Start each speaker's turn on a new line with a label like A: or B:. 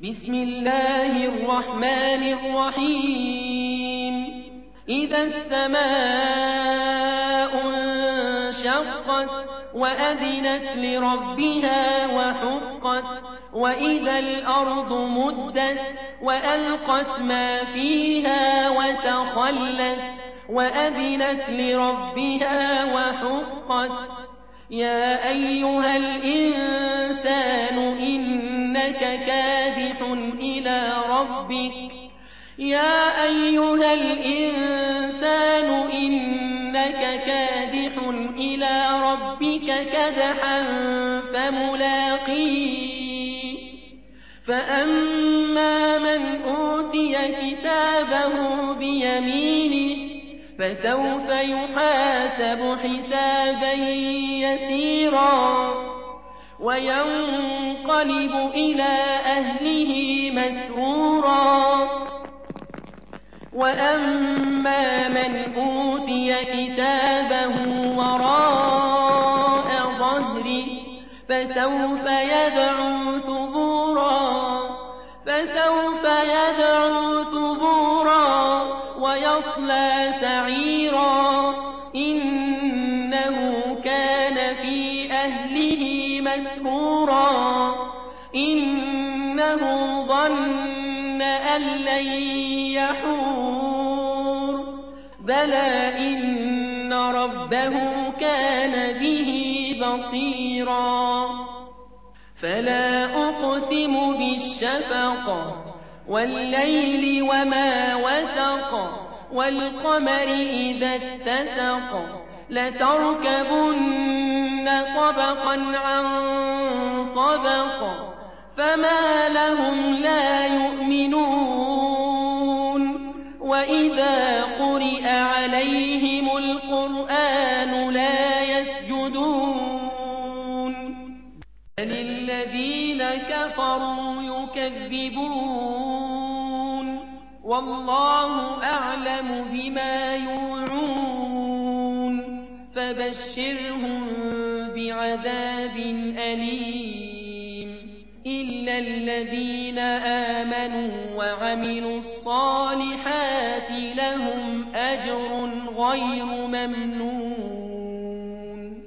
A: بسم الله الرحمن الرحيم إذا السماء انشقت وأذنت لربها وحقت وإذا الأرض مدت وألقت ما فيها وتخلت وأذنت لربها وحقت يا أيها الإنسان إنك كادح إلى ربك يا أيها الإنسان إنك كادح إلى ربك كدحا فملاقيه فأما من أوتي كتابه بيمينه فسوف يحاسب حسابا يسيرا وينقلب إلى أهله مسرورا وأما من أوتي كتابه وراء ظهره فسوف يدعو ثبورا ويصلى سعيرا إنه كان في أهله مسرورا إنه ظن أن لن يحور بلى إن ربه كان به بصيرا فلا أقسم بالشفق والليل وما وسق والقمر إذا اتسق لتركبن طبقا عن طبق فما لهم لا يؤمنون وإذا قرئ عليهم القرآن لا يسجدون بل الذين كفروا يكذبون والله أعلم بما يوعون فبشرهم بعذاب أليم إلا الذين آمنوا وعملوا الصالحات لهم أجر غير ممنون